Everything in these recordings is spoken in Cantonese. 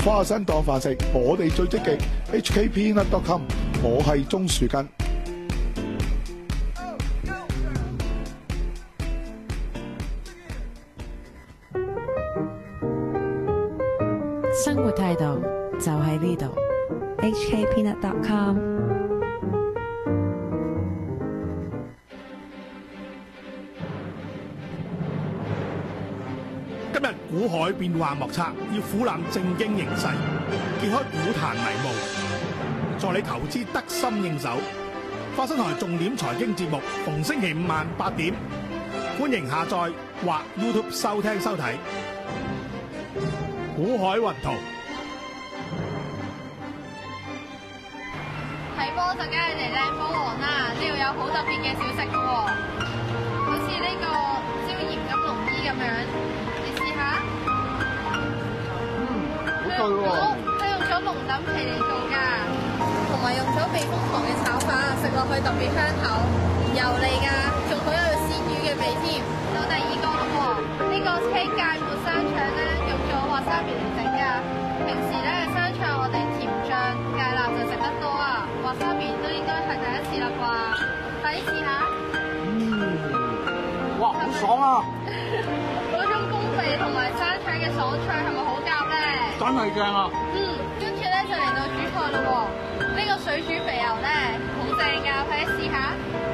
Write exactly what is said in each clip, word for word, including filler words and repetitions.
花生當飯食，我哋最積極。H K Peanut dot com， 我係鍾樹根。 生活態度就喺呢度。 H K Peanut dot com。 今日股海變幻莫測，要俯瞰正經形勢，揭開股壇迷霧，助你投資得心應手。花生台重點財經節目，逢星期五晚八點，歡迎下載或 YouTube 收聽收睇。股海雲圖睇波就梗係嚟靚波王啦！呢度有好特別嘅小食嘅喎，好似呢個椒鹽金龍衣咁樣，你試下。 嗯，好對喎。 佢用咗龍躉皮嚟做㗎，同埋用咗避風塘嘅炒法，食落去特別香口，油膩㗎，仲好有鮮魚嘅味添。到第二個咯喎，呢個青芥末生腸咧，用咗滑沙皮嚟整㗎。平時咧生腸我哋甜醬芥辣就食得多啊，滑沙皮都應該係第一次啦啩，快啲試下。 嗯，哇，好爽啊！ 嗰種風味同埋生腸嘅爽脆係咪好夾咧？ 真係正啊！ 嗯，跟住咧就嚟到主菜咯喎，呢個水煮肥牛咧好正㗎，快啲試下。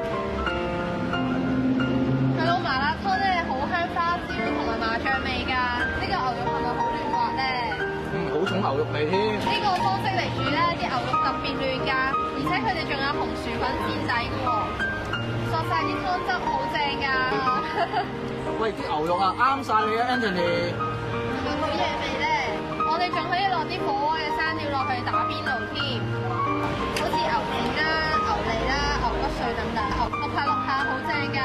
佢個麻辣湯咧好香花椒同埋麻醬味㗎，呢個牛肉係咪好嫩滑咧？ 嗯，好重牛肉味添。 呢個方式嚟煮咧，啲牛肉特別嫩㗎，而且佢哋仲有紅薯粉墊底嘅喎，索晒啲湯汁好正㗎。 喂，啲牛肉啊，啱晒你啊 Anthony。 係咪好嘢味咧？我哋仲可以落啲火鍋嘅生料落去打邊爐添，好似牛腱啦、牛脷啦、牛骨碎等等，淥下淥下好正㗎。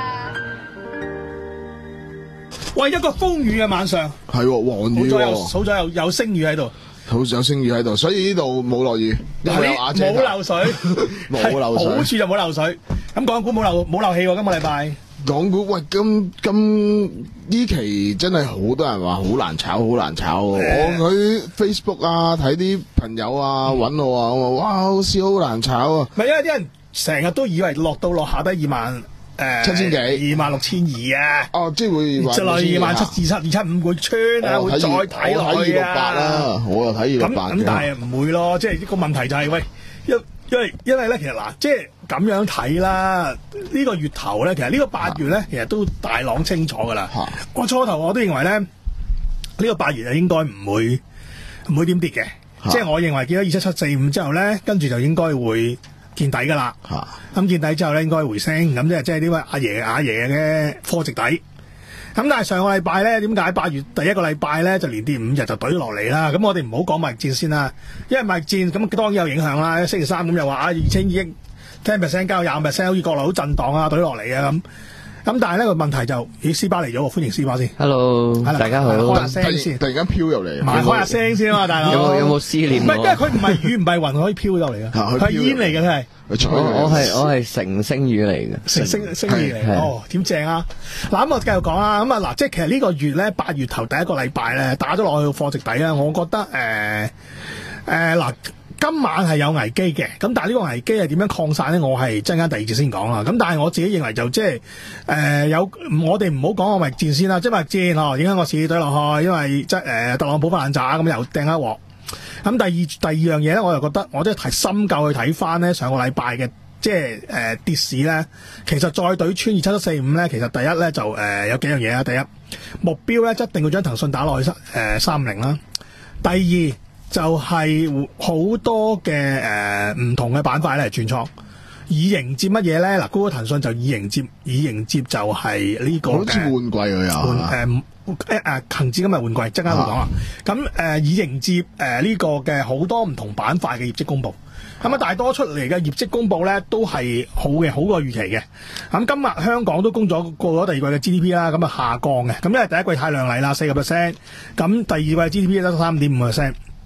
喂，一個風雨嘅晚上， 係喎，黃雨好咗有喎， 好咗有有星雨喺度， 好有聲雨喺度，所以呢度冇落雨，因為有瓦遮頭冇漏水， 冇漏水好處就冇漏水。咁港股冇漏冇漏氣喎，今個禮拜。 港股喂，今今呢期真係好多人話好難炒，好難炒喎。我喺 Facebook 啊睇啲朋友啊揾我啊，我話哇好似好難炒啊。 唔係因為啲人成日都以為落到落下低二萬誒七千幾二萬六千二啊。 哦，即係會就落二萬七二七二七五會穿啊，會再睇落去啊。 我睇二六八啦，我又睇二六八咁咁，但係唔會咯，即係個問題就係喂，因因為因為咧，其實嗱，即係咁樣睇啦。呢個月頭咧，其實呢個八月咧，其實都大朗清楚噶啦。我初頭我都認為咧，呢個八月係應該唔會唔會點跌嘅。即係我認為見到二七七四五之後咧，跟住就應該會見底噶啦。咁見底之後咧，應該回升。咁即係即係呢位阿爺阿爺嘅科值底。咁但係上個禮拜咧，點解八月第一個禮拜咧就連跌五日就懟落嚟啦？咁我哋唔好講貿易戰先啦，因為貿易戰咁當然有影響啦。星期三咁又話啊，二千億 ten percent 交廿 percent， 好似國內好震盪啊，懟落嚟啊咁。咁但係呢個問題就，咦，斯巴嚟咗喎，歡迎斯巴先。 Hello，大家好。 開下聲先， 突然間飄入嚟， 埋開下聲先啊嘛，大佬。 有冇有冇思念？ 唔係，因為佢唔係雨唔係雲可以飄到嚟嘅，佢係煙嚟嘅，佢係。 我我係我係成星雨嚟嘅， 成星星雨嚟。哦，點正啊！嗱咁我繼續講啦。咁啊嗱，即係其實呢個月咧，八月頭第一個禮拜咧，打咗落去個貨值底啊，我覺得誒誒嗱。今晚係有危機嘅，咁但係呢個危機係點樣擴散咧？我係陣間第二節先講啦。咁但係我自己認為就即係誒有，我哋唔好講個貿易戰先啦。即係貿易戰哦，影響個市對落去，因為即係誒特朗普發爛渣咁又掟一鑊。咁第二第二樣嘢咧，我就覺得我都係深究去睇翻咧上個禮拜嘅即係誒、呃、跌市咧，其實再對穿二七七四五咧，其實第一咧就誒、呃、有幾樣嘢啊。第一目標咧一定要將騰訊打落去誒三五零啦。第二就係好多嘅誒唔同嘅板塊咧轉倉，以迎接乜嘢咧？嗱，嗰個騰訊就以迎接，以迎接就係呢、這個好似換季佢又換誒誒誒恒指今日換季，陣間會講啊。咁誒、呃、以迎接誒呢、呃這個嘅好多唔同板塊嘅業績公佈。咁啊，大多出嚟嘅業績公佈咧都係好嘅，好過預期嘅。咁今日香港都公咗過咗第二季嘅 G D P 啦，咁啊下降嘅。咁因為第一季太亮麗啦，四個 percent，咁第二季 G D P 得三點五個 percent。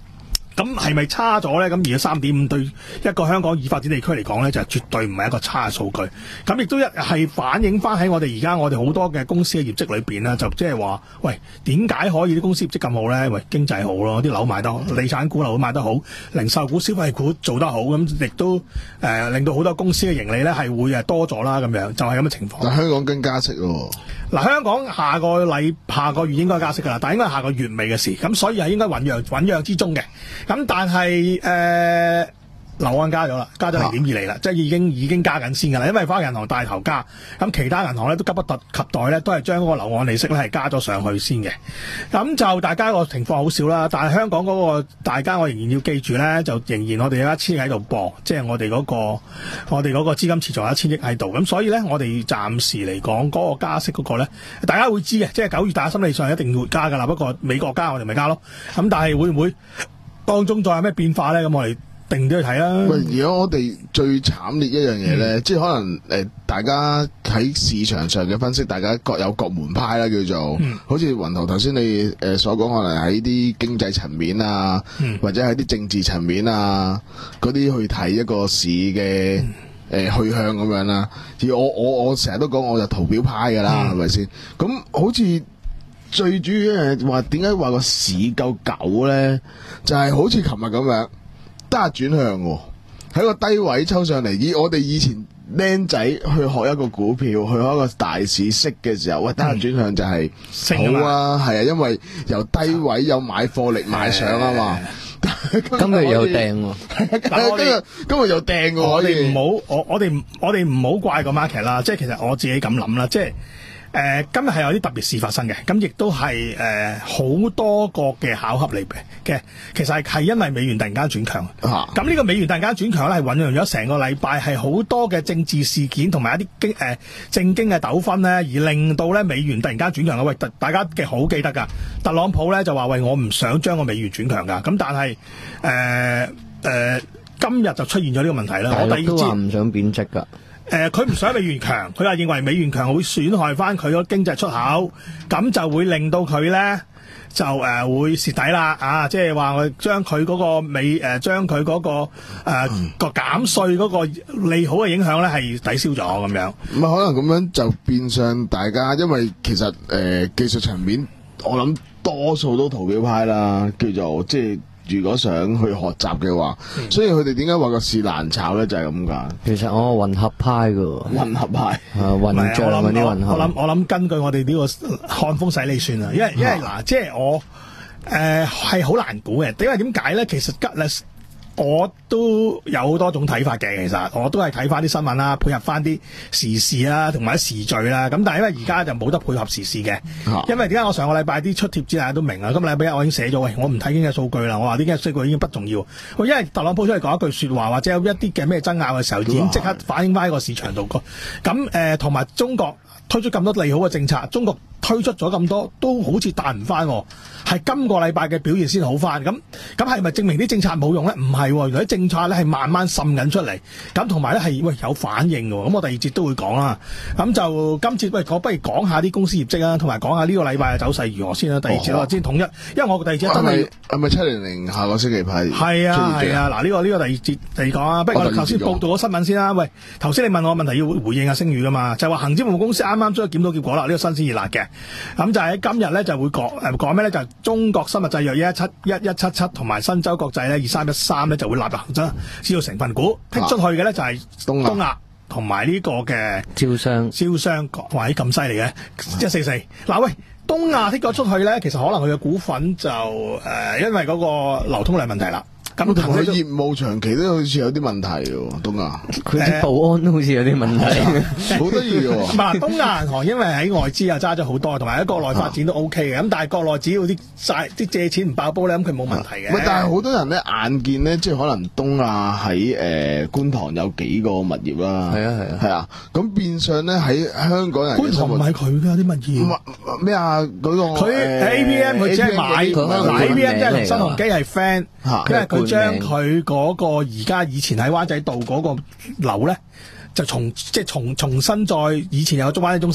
咁係咪差咗咧？咁而家三點五對一個香港已發展地區嚟講咧，就絕對唔係一個差嘅數據。咁亦都一係反映翻喺我哋而家我哋好多嘅公司嘅業績裏邊啦，就即係話，喂，點解可以啲公司業績咁好咧？喂，經濟好咯，啲樓賣得好，地產股樓賣得好，零售股、消費股做得好，咁亦都誒、呃、令到好多公司嘅盈利咧係會誒多咗啦，咁樣就係咁嘅情況。 但香港跟加息喎。 嗱，香港下個禮下個月應該加息㗎啦，但係應該係下個月尾嘅事，咁所以係應該醞釀醞釀之中嘅。咁但係誒樓按加咗啦，加咗零點二厘啦，即係已經已經加緊先㗎啦。因為花旗銀行帶頭加，咁其他銀行咧都急不及待咧，都係將嗰個樓按利息咧係加咗上去先嘅。咁就大家個情況好少啦，但係香港嗰個大家我仍然要記住咧，就仍然我哋有一千億喺度播，即係我哋嗰個我哋嗰個資金池仲有一千億喺度。咁所以咧，我哋暫時嚟講嗰個加息嗰個咧，大家會知嘅，即係九月大家心理上一定會加㗎啦。不過美國加我哋咪加咯。咁但係會唔會當中再有咩變化咧？咁我哋定都要睇啦。 喂，而家我哋最慘烈一樣嘢咧，嗯、即係可能誒、呃，大家喺市場上嘅分析，大家各有各門派啦，叫做，嗯、好似雲圖頭先你誒、呃、所講，可能喺啲經濟層面啊，嗯、或者喺啲政治層面啊，嗰啲去睇一個市嘅誒、呃、去向咁樣啦。而我我我成日都講，我就圖表派噶啦，係咪先？咁好似最主要係話，點解話個市夠久咧？就係、是、好似琴日咁樣。得下轉向喎，喺個低位抽上嚟。以我哋以前僆仔去學一個股票，去學一個大市息嘅時候，喂，得下轉向就係好啊，係啊，因為由低位有買貨力買上啊嘛。 今日有掟喎， 今日今日有掟喎。 我哋唔好，我我哋我哋唔好怪個 market 啦。即係其實我自己咁諗啦，即係。誒、呃，今日係有啲特別事發生嘅，咁亦都係誒好多個嘅巧合嚟嘅。其實係係因為美元突然間轉強，咁呢、啊、個美元突然間轉強咧，係醞釀咗成個禮拜，係好多嘅政治事件同埋一啲經誒政經嘅糾紛咧，而令到咧美元突然間轉強嘅。喂，大家嘅好記得㗎，特朗普咧就話喂，我唔想將個美元轉強㗎，咁但係誒誒今日就出現咗呢個問題啦。我第二都話唔想貶值㗎。 誒，佢唔想美元強，佢話認為美元強會損害翻佢個經濟出口，咁就會令到佢咧就誒、呃、會蝕底啦啊！即係話我將佢嗰個美誒將佢嗰個誒、呃嗯、個減稅嗰個利好嘅影響咧係抵消咗咁樣。 唔係可能咁樣就變相大家，因為其實誒、呃、技術層面，我諗多數都圖表派啦，叫做即係。如果想去學習嘅話，嗯、所以佢哋點解話個市難炒咧？就係咁解。 其實我混合派噶， 混合派啊，混帳嗰啲混合。 我諗我諗根據我哋呢個看風使你算啦，因為因為嗱、啊，即係我誒係好難估嘅。因為點解咧？其實吉咧。我都有好多種睇法嘅，其實我都係睇翻啲新聞啦，配合翻啲時事啦，同埋啲時序啦。咁但係因為而家就冇得配合時事嘅，啊、因為點解我上個禮拜啲出貼紙大家都明啦。今個禮拜一我已經寫咗，喂，我唔睇經濟數據啦。我話啲經濟數據已經不重要。因為特朗普出嚟講一句說話，或者有一啲嘅咩爭拗嘅時候，已經即刻反映翻喺個市場度個。咁誒，同、呃、埋中國推出咁多利好嘅政策，中國推出咗咁多，都好似彈唔翻。係今個禮拜嘅表現先好翻，咁咁係咪證明啲政策冇用咧？唔係，原來啲政策咧係慢慢滲緊出嚟，咁同埋咧係喂有反應嘅。咁我第二節都會講啦。咁就今次喂，我不如講下啲公司業績啊，同埋講下呢個禮拜嘅走勢如何先啦。第二節我先統一，因為我第二節真係係咪七零零下個星期派？ 係啊係啊，嗱呢、啊這個呢、這個第二節嚟講啊。不如我哋頭先報道咗新聞先啦。喂，頭先你問我問題要回應下星宇噶嘛？就係話恒指服務公司啱啱出咗檢討結果啦，呢、這個新鮮熱辣嘅。咁就喺今日咧就會講誒講咩咧？就係、是、中國生物製藥一一七一一七七同埋新洲國際咧二三一三咧就會納入恒生指數成分股，剔出去嘅咧就係東東亞同埋呢個嘅招商招商，哇！啲咁犀利嘅一四四。嗱喂，東亞剔咗出去咧，其實可能佢嘅股份就誒、呃，因為嗰個流通量問題啦。咁同佢業務長期都好似有啲問題喎，東亞佢啲保安都好似有啲問題， 好得意喎。 嗱，東亞銀行因為喺外資啊揸咗好多，同埋喺國內發展都 O K 嘅，咁、啊、但係國內只要啲債啲借錢唔爆煲咧，咁佢冇問題嘅。 啊、但係好多人咧眼見咧，即係可能東亞喺誒觀塘有幾個物業啦。 係啊係啊係啊，咁變相咧喺香港人觀塘唔係佢㗎啲物業。 咩啊？嗰、那個佢 A P M 佢只係買 A P M 即係同新鴻基係 friend，因為佢將佢嗰個而家以前喺灣仔道嗰個樓咧，就重即係重重新再以前有個中灣仔中心嘅，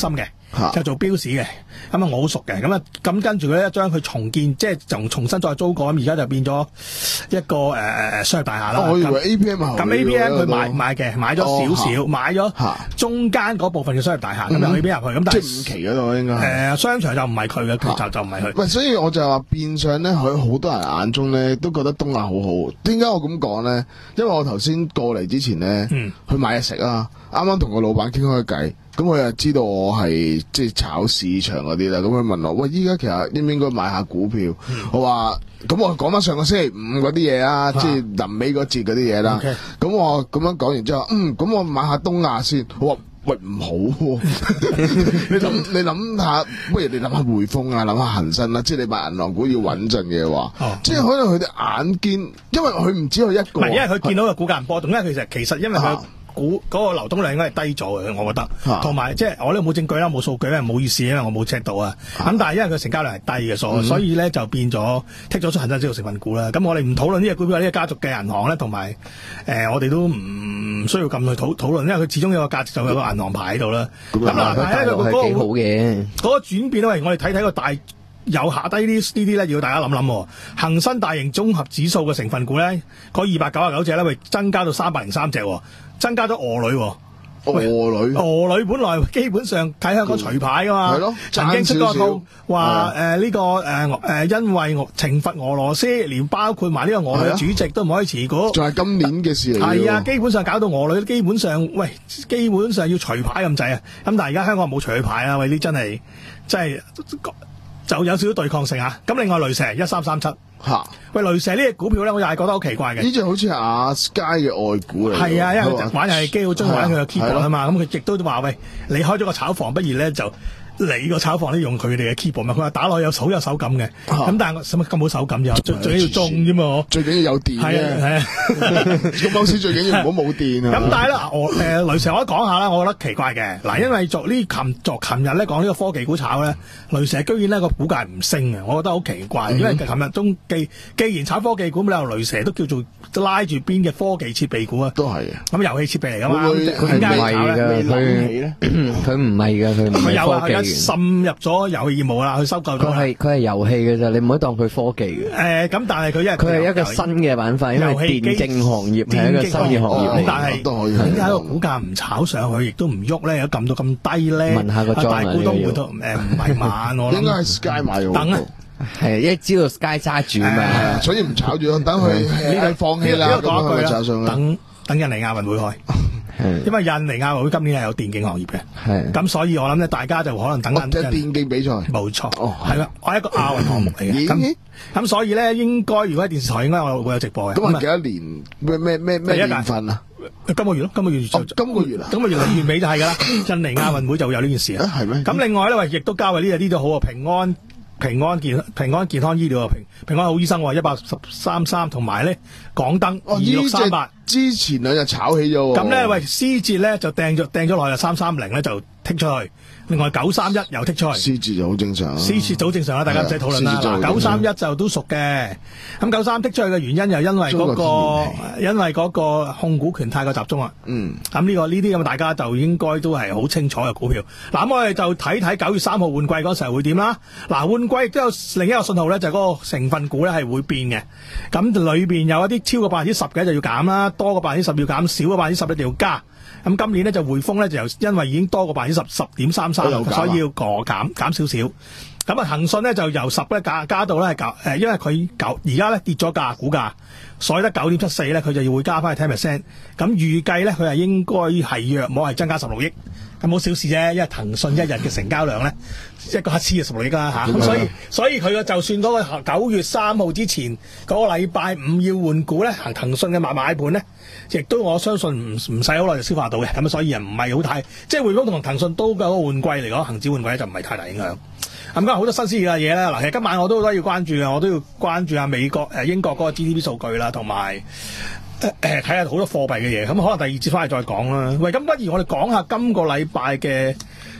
就做標市嘅。咁啊，我好熟嘅。咁啊，咁跟住佢咧將佢重建，即係就重新再租過。咁而家就變咗一個誒誒商業大廈啦。 我以為 A P M 係咁 A P M 佢買買嘅，買咗少少，買咗中間嗰部分嘅商業大廈，咁就可以俾入去。咁但係即係五期嗰度應該誒商場就唔係佢嘅，佢就就唔係佢。 喂，所以我就話變相咧，佢好多人眼中咧都覺得東亞好好。點解我咁講咧？因為我頭先過嚟之前咧， 嗯、 去買嘢食啊，啱啱同個老闆傾開偈。咁佢又知道我係即係炒市場嗰啲啦，咁佢問我：喂，依家其實應唔應該買下股票？嗯、我話：咁我講翻上個星期五嗰啲嘢啊，即係臨尾嗰節嗰啲嘢啦。咁 Okay. 我咁樣講完之後，嗯，咁我買下東亞先。我話：喂，唔好喎、啊！你諗你諗下，不如你諗下匯豐啊，諗下恒生啦，即係你買銀行股要穩陣嘅話，哦、即係可能佢哋眼見，因為佢唔止佢一個。唔係，因為佢見到個股價唔波動，因為其實其實因為佢。股嗰個流動量應該係低咗嘅，我覺得。同埋即係我呢度冇證據啦，冇數據咧，冇意思，因為我冇 check 到啊。咁但係因為佢成交量係低嘅，所所以咧就變咗剔咗出恒生指數成分股啦。咁我哋唔討論呢隻股票，呢個家族嘅銀行咧，同埋誒我哋都唔需要咁去討討論，因為佢始終有個價值，就有個銀行牌喺度啦。咁嗱，但係咧佢嗰個好嘅嗰個轉變咧，我哋睇睇個大。有下低呢呢啲咧，要大家諗諗。恒生大型綜合指數嘅成分股咧，嗰二百九十九隻咧，會增加到三百零三隻，增加咗鵝女。 鵝女， 鵝女本來基本上睇香港除牌噶嘛，係咯，曾經出過套話誒呢個誒誒、呃，因為懲罰俄羅斯，連包括埋呢個俄女嘅主席都唔可以持股， 仲係今年嘅事嚟。 係啊，基本上搞到俄女基本上，喂，基本上要除牌咁滯啊。咁但係而家香港冇除佢牌啊，喂，呢真係真係。就有少少對抗性啊！咁另外雷蛇一三三七嚇，喂雷蛇呢隻股票咧，我又係覺得好奇怪嘅。呢隻好似係阿 Sky 嘅外股嚟。係啊，因為佢玩遊戲機好中意玩佢嘅 keyboard 啊嘛，咁佢亦都話喂，你開咗個炒房，不如咧就。你個炒房咧用佢哋嘅 keyboard 嘛，佢話打落有好有手感嘅，咁、啊、但係使乜咁好手感啫？最最緊要中啫嘛， 最緊要有電嘅。係啊，個公司最緊要唔好冇電啊。 咁但係咧，我誒、呃、雷蛇我講下啦，我覺得奇怪嘅嗱，因為作呢琴作琴日咧講呢個科技股炒咧，雷蛇居然呢個股價唔升嘅，我覺得好奇怪，嗯、因為琴日中既既然炒科技股，咁你話雷蛇都叫做拉住邊嘅科技設備股啊， 都係啊， 咁遊戲設備嚟噶嘛， 佢唔係㗎，佢佢唔係㗎，佢唔係科技。 滲入咗遊戲業務啦，佢收購咗。 佢係佢係遊戲嘅啫，你唔可以當佢科技嘅。 誒，咁但係佢因為佢係一個新嘅板塊，因為電競行業係一個新嘅行業嚟。 但係點解個股價唔炒上去，亦都唔喐咧？有撳到咁低咧？ 問下個大股東回頭誒，唔係慢我諗。 應該係 Sky 買咗。 等啊， 係因為知道 Sky 揸住嘛， 所以唔炒住，等佢呢個放棄啦，咁佢就炒上去。 等等印尼亞運會開。因為印尼亞運會今年係有電競行業嘅，咁所以我諗咧，大家就可能等緊即係電競比賽， 冇錯，係啦，我係一個亞運項目嚟嘅，咁咁所以咧，應該如果喺電視台應該我會有直播嘅。 咁係幾多年？咩咩咩咩年份啊？ 今個月咯，今個月就今個月啊， 今個月月尾就係噶啦，印尼亞運會就會有呢件事啊，係咩？咁另外咧，喂，亦都交為呢呢度好啊，平安。平安健平安健康醫療啊，平平安好醫生一百十三三，同埋咧港燈二六三八， 之前兩日炒起咗。 咁咧喂，思捷咧就掟咗掟咗落去三三零咧就剔出去，另外九三一又剔出去。 思捷就好正常， 思捷好正常啦，大家唔使討論啦。九三一就都熟嘅，咁九三剔出去嘅原因又因為嗰個因為嗰個控股權太過集中啊。嗯，咁呢個呢啲咁大家就應該都係好清楚嘅股票。嗱，咁我哋就睇睇九月三號換季嗰時候會點啦。嗱，換季亦都有另一個信號咧，就係嗰個成分股咧係會變嘅。咁裏邊有一啲超過百分之十嘅就要減啦，多過百分之十要減，少過百分之十一定要加。咁今年咧就匯豐咧就由因為已經多過百分之十，十點三三，所以要過減減少少。咁啊，騰訊咧就由十咧加加到咧係九，誒，因為佢九而家咧跌咗價股價，所以得九點七四咧，佢就要會加翻去 ten percent。咁預計咧佢係應該係約莫係增加十六億。咁冇小事啫，因為騰訊一日嘅成交量咧，一個乞嗤就十六億啦嚇，咁所以所以佢個就算嗰個九月三號之前嗰個禮拜五要換股咧，行騰訊嘅買買盤咧，亦都我相信唔唔使好耐就消化到嘅，咁所以又唔係好太，即係匯豐同騰訊都嘅嗰個換季嚟講，恒指換季咧就唔係太大影響。咁今日好多新鮮嘅嘢咧，嗱，其實今晚我都都要關注嘅，我都要關注下美國誒英國嗰個 G D P 數據啦，同埋。誒誒，睇下好多貨幣嘅嘢，咁可能第二節翻嚟再講啦。喂，咁不如我哋講下今個禮拜嘅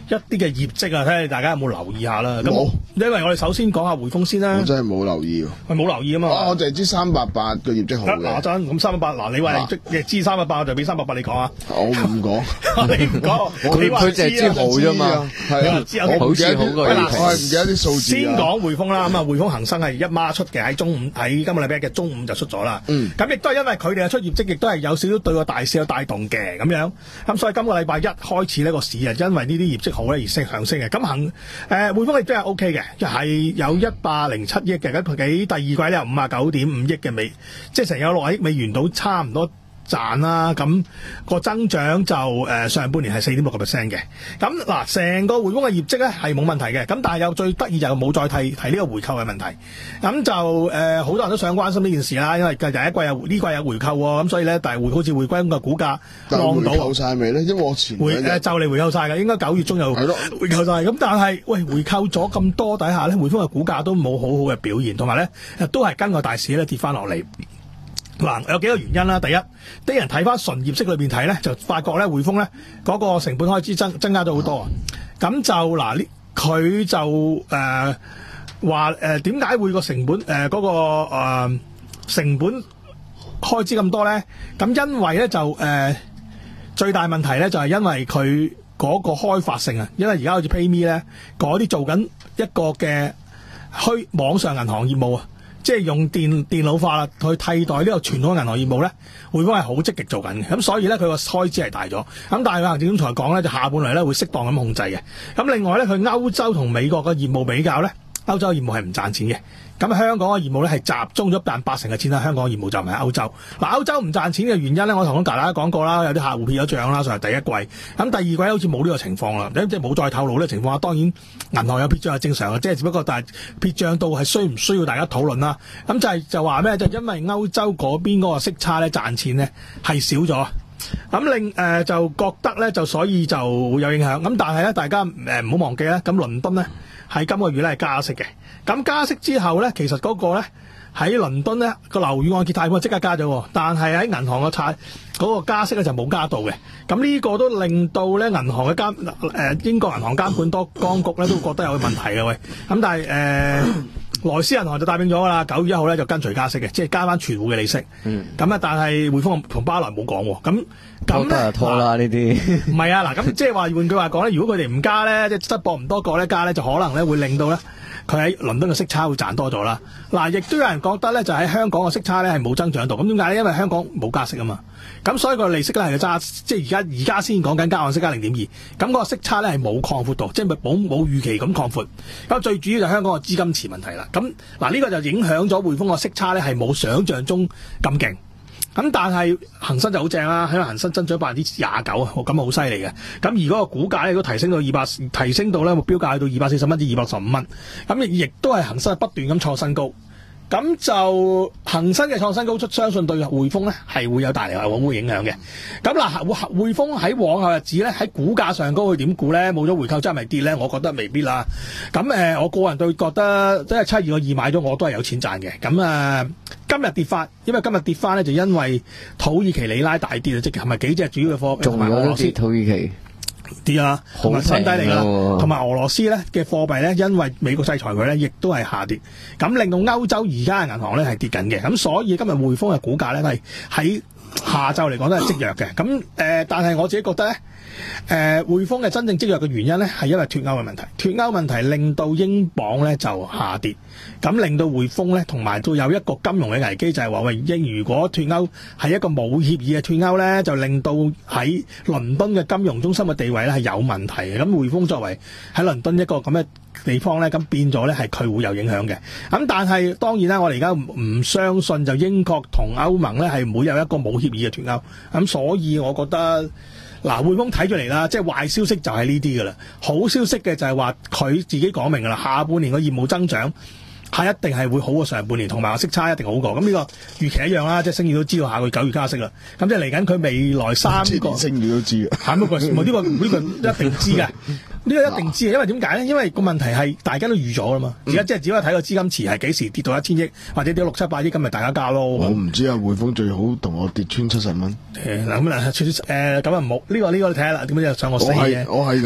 一啲嘅業績啊，睇下大家有冇留意下啦。咁冇， 因為我哋首先講下匯豐先啦。 我真係冇留意喎。 我冇留意啊嘛。 啊，我淨係知三八八嘅業績好嘅。 嗱真咁三八八，嗱你話業績亦知三八八，我就俾三八八你講啊。 我唔講， 你唔講， 佢佢淨係知好啫嘛。 係啊， 知好似好過我係唔記得啲數字。 先講匯豐啦，咁啊匯豐恒生係一孖出嘅，喺中午喺今個禮拜嘅中午就出咗啦。 嗯。 咁亦都係因為佢哋嘅出業績，亦都係有少少對個大市有帶動嘅咁樣。咁所以今個禮拜一開始呢個市啊，因為呢啲業績好咧而升上升嘅。咁恒誒匯豐亦都係 O K 嘅，係有一百零七億嘅，咁佢喺第二季咧有五啊九點五億嘅美，即係成有六啊億美元到差唔多賺啦。咁個增長就誒、呃、上半年係四點六個 percent 嘅。咁嗱，成個匯豐嘅業績咧係冇問題嘅。咁但係有最得意就冇再提提呢個回購嘅問題。咁就誒好、呃、多人都想關心呢件事啦，因為第一季有呢季有回購喎，咁所以咧但係匯好似匯豐嘅股價浪到回購晒未咧？因為我前回誒就嚟回購晒嘅，應該九月中又回購晒。咁但係喂回購咗咁多底下咧，匯豐嘅股價都冇好好嘅表現，同埋咧都係跟個大市咧跌翻落嚟。嗱，有幾個原因啦。第一，啲人睇翻純業績裏邊睇咧，就發覺咧匯豐咧嗰個成本開支增增加咗好多啊。咁就嗱，呢佢就誒話誒點解會個成本誒嗰、呃嗰個、呃、成本開支咁多咧？咁因為咧就誒、呃、最大問題咧就係因為佢嗰個開發性啊，因為而家好似 PayMe 咧嗰啲做緊一個嘅虛網上銀行業務啊。即係用電電腦化去替代呢個傳統銀行業務咧，匯豐係好積極做緊嘅，咁所以咧佢個開支係大咗。咁但係行政總裁講咧，就下半年咧會適當咁控制嘅。咁另外咧，佢歐洲同美國嘅業務比較咧，歐洲嘅業務係唔賺錢嘅。咁香港嘅業務咧係集中咗但八成嘅錢喺香港嘅業務，就唔係歐洲。嗱，歐洲唔賺錢嘅原因咧，我同大家講過啦，有啲客戶撇咗帳啦，上係第一季。咁第二季好似冇呢個情況啦，即係冇再透露呢個情況。當然銀行有撇帳係正常嘅，即係只不過但係撇帳到係需唔需要大家討論啦。咁就係就話咩？就因為歐洲嗰邊嗰個息差咧賺錢咧係少咗。咁令誒就覺得咧就所以就會有影響。咁但係咧大家誒唔好忘記咧，咁倫敦咧喺今個月咧係加息嘅。咁加息之後咧，其實嗰個咧喺倫敦咧個樓宇按揭貸款即刻加咗，但係喺銀行嘅貸嗰個加息咧就冇加到嘅。咁呢個都令到咧銀行嘅監誒、呃、英國銀行監管多當局咧都覺得有問題嘅喂。咁但係誒萊斯銀行就答應咗㗎啦，九月一號咧就跟隨加息嘅，即係加翻存戶嘅利息。嗯。咁啊，但係匯豐同巴萊冇講喎。咁咁咧拖啦呢啲。 唔係啊，嗱咁即係話換句話講咧，如果佢哋唔加咧，即係質博唔多過咧加咧，就可能咧會令到咧。佢喺倫敦嘅息差會賺多咗啦。嗱，亦都有人覺得咧，就喺香港嘅息差咧係冇增長到。咁點解咧？因為香港冇加息啊嘛。咁所以個利息咧係揸，即係而家而家先講緊加按息加零點二。咁個息差咧係冇擴闊到，即係冇冇預期咁擴闊。咁最主要就係香港嘅資金池問題啦。咁嗱呢個就影響咗匯豐個息差咧係冇想像中咁勁。咁但係恒生就好正啦，因為恒生增長百分之廿九啊，咁啊好犀利嘅。咁而嗰個股價咧都提升到二百，提升到咧目標價去到二百四十蚊至二百十五蚊。咁亦都係恒生不斷咁創新高。咁就恒生嘅創新高出，相信對匯豐咧係會有帶嚟係會影響嘅。咁嗱，匯豐喺往後日子咧喺股價上高佢點估咧？冇咗回購真係咪跌咧？我覺得未必啦。咁誒、呃，我個人對覺得即係七二個二買咗我都係有錢賺嘅。咁誒、呃，今日跌翻，因為今日跌翻咧就因為土耳其里拉大跌啊，即係係咪幾隻主要嘅貨幣同埋俄羅斯土耳其。 啲啊，同埋新低嚟啦，同埋俄羅斯咧嘅貨幣咧，因為美國制裁佢咧，亦都係下跌，咁令到歐洲而家嘅銀行咧係跌緊嘅，咁所以今日匯豐嘅股價咧係喺下晝嚟講都係積弱嘅，咁誒、呃，但係我自己覺得咧，誒、呃，匯豐嘅真正積弱嘅原因咧係因為脫歐嘅問題，脫歐問題令到英鎊咧就下跌，咁令到匯豐咧同埋都有一個金融嘅危機，就係話喂，英如果脫歐係一個冇協議嘅脫歐咧，就令到喺倫敦嘅金融中心嘅地位咧係有問題嘅。咁匯豐作為喺倫敦一個咁嘅地方咧，咁變咗咧係佢會有影響嘅。咁但係當然啦，我哋而家唔相信就英國同歐盟咧係唔會有一個冇協議嘅脫歐。咁所以我覺得嗱，匯豐睇咗嚟啦，即係壞消息就係呢啲噶啦，好消息嘅就係話佢自己講明噶啦，下半年個業務增長係一定係會好過上半年，同埋個息差一定好過。咁呢個預期一樣啦，即係星宇都知道下個月九月加息啦。咁即係嚟緊佢未來三個星宇都知嘅， 係咪個？冇呢個呢個一定知嘅，呢個一定知嘅。因為點解咧？因為個問題係大家都預咗啦嘛。而家即係只可以睇個資金池係幾時跌到一千億，或者跌到六七百億，咁咪大家加咯。 我唔知啊，匯豐最好同我跌穿七十蚊。 誒嗱咁啊，誒咁啊唔好呢個呢個你睇下啦，點解又上我死嘅？ 我係我係咁。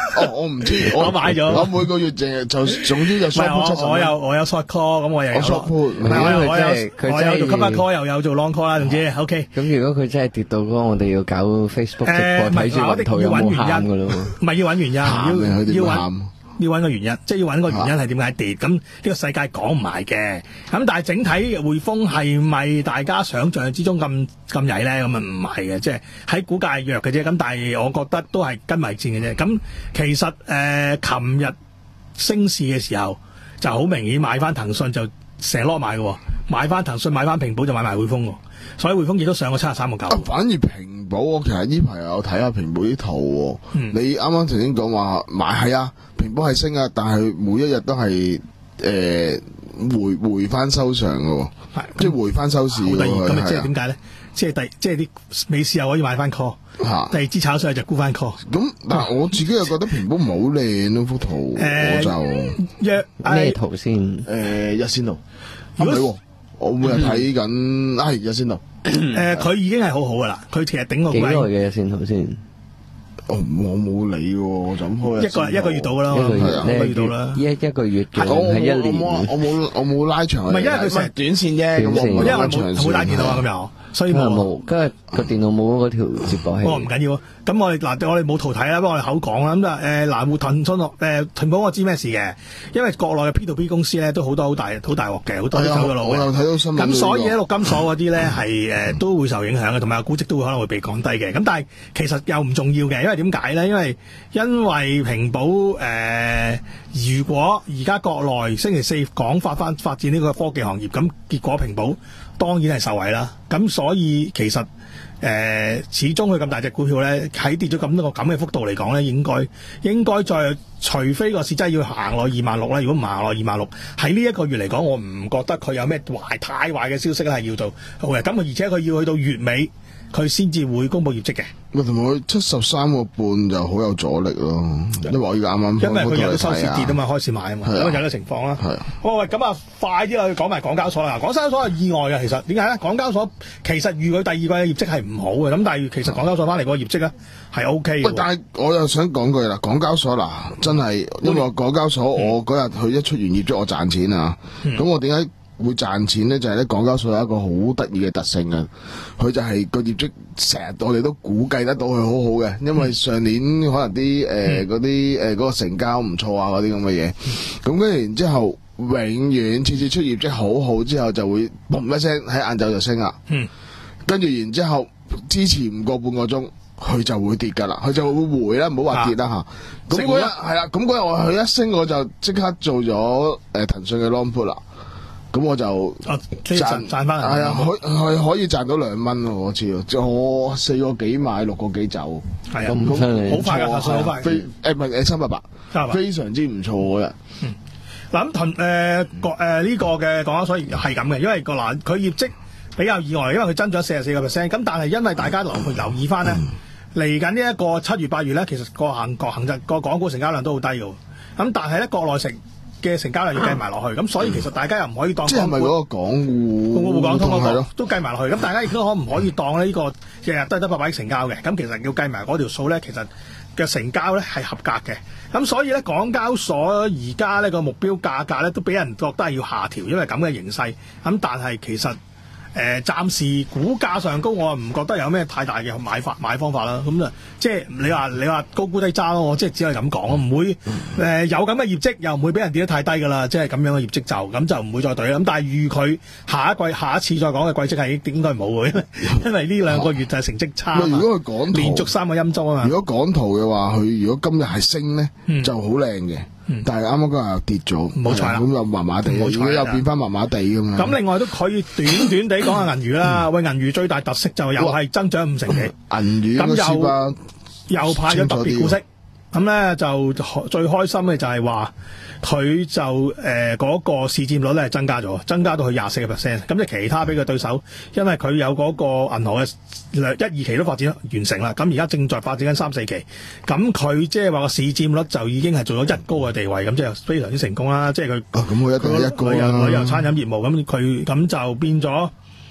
哦，我唔知， 我買咗， 我每個月淨係就總之就 short put 七十蚊。 我有我有 short call， 咁我又有 short put， 唔係我有我有做 cover call， 又有做 long call 啦，總之 OK。 咁如果佢真係跌到嗰個，我哋要搞 Facebook 直播睇住雲圖有冇喊噶咯？ 唔係要揾原因，要要揾。要揾個原因，即係要揾個原因係點解跌？咁呢個世界講唔埋嘅。咁但係整體匯豐係咪大家想象之中咁咁曳咧？咁啊唔係嘅，即係喺股價弱嘅啫。咁但係我覺得都係跟埋戰嘅啫。咁其實誒，琴日升市嘅時候就好明顯買翻騰訊就成攞買嘅，買翻騰訊買翻平保就買埋匯豐喎。所以匯豐亦都上過七十三個九。 反而平保我其實呢排有睇下平保啲圖、哦嗯。你啱啱頭先講話買係啊，平保係升啊，但係每一日都係誒、呃、回回翻收場嘅、哦，即係回翻收市。好得意， 咁即係點解咧？即係第即係啲美市又可以買翻 call， 第二支炒上去就沽翻 call。咁但係我自己又覺得平保唔係好靚咯幅圖， 呃、 我就咩、呃、圖先？ 誒、呃、日線圖。唔係我每日睇緊，係日線圖。 誒，佢已經係好好噶啦，佢其實頂個幾耐嘅日線圖先？ 我我冇理喎，我就咁開一個一個月到噶啦， 一個月一個月到啦， 一一個月嘅係一年。 我冇我冇拉長。 唔係因為佢成日短線啫，咁因為冇冇打電腦啊咁又，所以冇。跟住個電腦冇嗰條接駁器。 哦，唔緊要。咁我哋嗱，我哋冇圖睇啦，不過我哋口講啦。咁就誒嗱，騰訊誒騰寶我知咩事嘅，因為國內嘅 P to P 公司咧都好多好大好大鑊嘅，好多都走嘅路嘅。 我又睇到新聞。 咁所以咧，陸金所嗰啲咧係誒都會受影響嘅，同埋估值都會可能會被降低嘅。咁但係其實又唔重要嘅，因為點解咧？因為因為平保誒、呃，如果而家國內星期四講發翻發展呢個科技行業，咁結果平保當然係受惠啦。咁所以其實。誒、呃，始終佢咁大隻股票咧，喺跌咗咁多個咁嘅幅度嚟講咧，應該應該再，除非個市真係要行落二萬六啦。如果唔行落二萬六，喺呢一個月嚟講，我唔覺得佢有咩壞太壞嘅消息係要做好嘅。咁而且佢要去到月尾，佢先至會公布業績嘅。 喂，同埋佢七十三個半就好有阻力咯，因為我而家啱啱因為佢有啲收市跌啊嘛，開始買啊嘛，咁有啲情況啦。係。好喂，咁啊，快啲去講埋港交所啦。港交所係意外嘅，其實點解咧？港交所其實預佢第二季嘅業績係唔好嘅，咁但係其實港交所翻嚟個業績咧係 O K 嘅。但係我又想講句啦，港交所嗱真係，因為港交所我嗰日佢一出完業績，我賺錢啊，咁、嗯、我點解會賺錢咧？就係、是、咧，港交所有一個好得意嘅特性啊，佢就係個業績成日我哋都估計得到佢好好嘅，因為上年可能啲誒嗰啲誒嗰個成交唔錯啊，嗰啲咁嘅嘢，咁跟住然之後永遠次次出業績好好之後就會嘣一聲喺晏晝就升啦，嗯，跟住然之後支持唔過半個鐘，佢就會跌噶啦，佢就會回啦，唔好話跌啦吓。咁嗰日係啦，咁嗰日我佢一升我就即刻做咗誒騰訊嘅 long put 啦。咁我就賺賺翻，係啊，可係可以賺到兩蚊喎，我知，我四個幾買，六個幾走，係啊，咁好快噶，好快，非誒唔係誒三百八，非常之唔錯嗰日。嗯，嗱咁騰誒個誒呢個嘅港交所係咁嘅，因為個嗱佢業績比較意外，因為佢增長四十四個 percent，咁但係因為大家留留意翻咧，嚟緊呢一個七月八月咧，其實個行個行就個港股成交量都好低嘅，咁但係咧國內成嘅成交量要計埋落去，咁所以其實大家又唔可以當即係咪嗰個港戶個滬港通嗰個都計埋落去，咁大家亦都可唔可以當呢、呢個日日都係得八百億成交嘅？咁其實要計埋嗰條數咧，其實嘅成交咧係合格嘅。咁所以咧，港交所而家呢個目標價格咧都俾人覺得係要下調，因為咁嘅形勢。咁但係其實誒暫時股價上高，我唔覺得有咩太大嘅買法買方法啦。咁啊，即係你話你話高估低揸咯，我即係只係咁講咯，唔會誒、呃、有咁嘅業績，又唔會俾人跌得太低噶啦。即係咁樣嘅業績就咁就唔會再對啦。咁但係預佢下一季下一次再講嘅季績係應該冇嘅，因為呢兩個月就係成績差啊嘛。如果佢講連續三個陰週啊嘛。如果講圖嘅話，佢如果今日係升咧、嗯，就好靚嘅。但係啱啱嗰日又跌咗，冇錯啦，咁又麻麻地，如果又變翻麻麻地咁樣。咁另外都可以短短地講下銀娛啦。喂，銀娛最大特色就又係增長五成幾，銀娛咁又又派咗特別股息。咁咧就最開心嘅就係話佢就誒嗰、呃那個市佔率咧增加咗，增加到去廿四個 percent。咁即係其他俾佢對手，因為佢有嗰個銀行嘅一二期都發展完成啦，咁而家正在發展緊三四期。咁佢即係話個市佔率就已經係做咗一高嘅地位，咁即係非常之成功啦。即係佢咁佢一定係一高啦。旅遊餐飲業務咁佢咁就變咗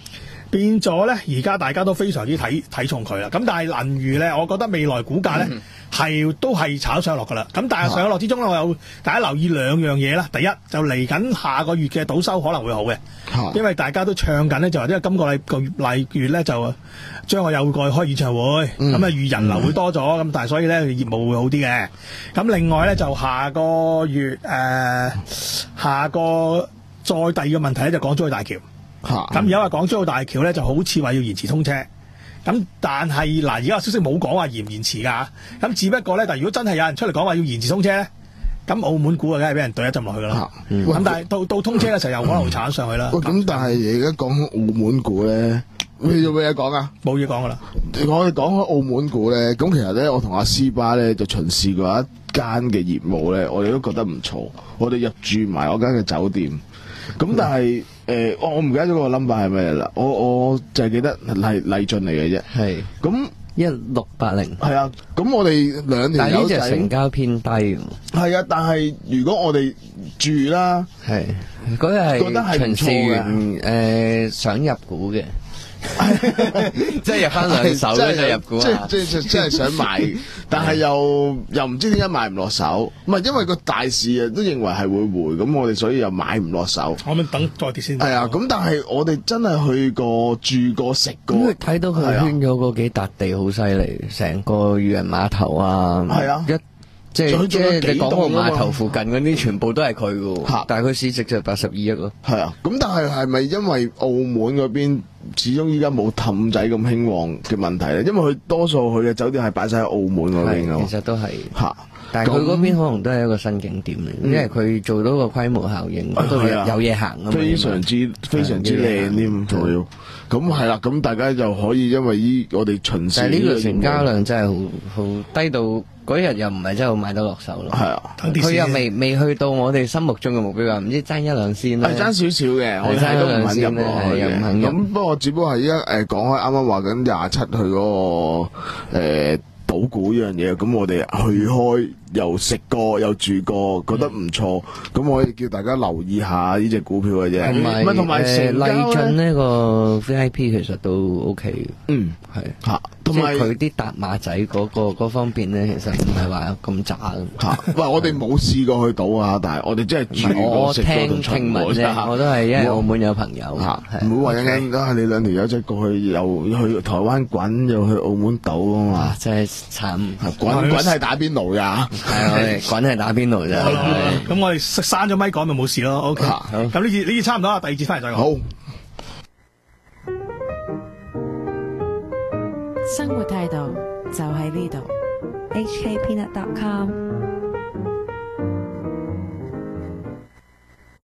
變咗咧，而家大家都非常之睇睇重佢啦。咁但係銀娛咧，我覺得未來股價咧係、嗯、都係炒上落噶啦。咁但係上落之中咧，我有大家留意兩樣嘢啦。第一就嚟緊下，下個月嘅賭收可能會好嘅，啊、因為大家都唱緊咧，就話因為今個禮個禮月咧就將我有過去開演唱會，咁啊預人流會多咗，咁、嗯、但係所以咧業務會好啲嘅。咁另外咧就下個月誒、呃、下個再第二個問題咧就港珠澳大橋。咁而家話港珠澳大橋咧就好似話要延遲通車，咁但係嗱而家消息冇講話延唔延遲㗎，咁只不過咧，但係如果真係有人出嚟講話要延遲通車咧，咁澳門股啊梗係俾人懟一浸落去㗎啦。咁、嗯、但係到到通車嘅時候又可能會炒上去啦。 咁、嗯、但係而家講澳門股咧，你有冇嘢講啊？冇嘢講㗎啦。 我哋講開澳門股咧，咁其實咧，我同阿斯巴咧就巡視過一間嘅業務咧，我哋都覺得唔錯，我哋入住埋嗰間嘅酒店。咁但係誒，我我唔記得咗個 number 係咩啦，我我就係記得麗麗駿嚟嘅啫。係咁一六八零。係啊，咁我哋兩條友仔。但係呢隻成交偏低。 係啊，但係如果我哋住啦， 係嗰日係覺得係唔錯嘅。 誒，想入股嘅。即係入翻兩手咧就入股啊！ 即係即係想買，但係又又唔知點解買唔落手。唔係因為個大市啊都認為係會回，咁我哋所以又買唔落手。 我咪等再跌先。 係啊，咁但係我哋真係去過住過食過， 睇到佢圈咗嗰幾笪地好犀利，成個漁人碼頭啊， 係啊一。 即係即係你港澳碼頭附近嗰啲全部都係佢噶，但係佢市值就八十二億咯。 係啊，咁但係係咪因為澳門嗰邊始終依家冇氹仔咁興旺嘅問題咧？因為佢多數佢嘅酒店係擺晒喺澳門嗰邊噶。 其實都係吓，但係佢嗰邊可能都係一個新景點嚟，因為佢做到個規模效應，都有嘢行啊嘛。 非常之非常之靚添，仲要咁係啦。咁大家就可以因為依我哋巡視， 但係呢個成交量真係好好低到。嗰日又唔係真係買得落手咯，係啊，佢又未未去到我哋心目中嘅目標啊，唔知爭一兩仙啦， 係爭少少嘅，我哋都唔肯入落去嘅。咁不過只不過係依家誒講開，啱啱話緊廿七去嗰個誒賭股呢樣嘢，咁我哋去開又食過又住過，覺得唔錯，咁我可以叫大家留意下呢隻股票嘅啫。 同埋同埋誒麗駿呢個 V I P 其實都 OK 嘅，嗯係嚇。即係佢啲搭馬仔嗰個嗰方面咧，其實唔係話咁渣嚇。 喂，我哋冇試過去賭啊，但係我哋真係住過食過同聽聞啫。我都係因為澳門有朋友嚇，唔會話一陣間你兩條友仔過去又去台灣滾，又去澳門賭啊嘛。 真係慘！ 滾滾係打邊爐㗎， 係我哋滾係打邊爐咋。 咁我哋閂咗咪講咪冇事咯。OK，咁呢節呢節差唔多啦，第二節翻嚟再講。 好。 生活態度就喺呢度。 H K Peanut dot com